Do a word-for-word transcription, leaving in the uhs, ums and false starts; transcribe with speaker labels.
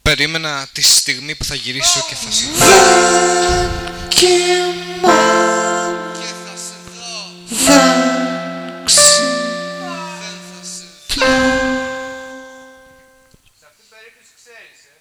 Speaker 1: περίμενα τη στιγμή που θα γυρίσω και θα σε δω.
Speaker 2: Και
Speaker 1: θα σε δω.
Speaker 2: δεν ξυπνώ.
Speaker 1: Δεν θα σε δω. Σε αυτή την περίπτωση ξέρεις, ε.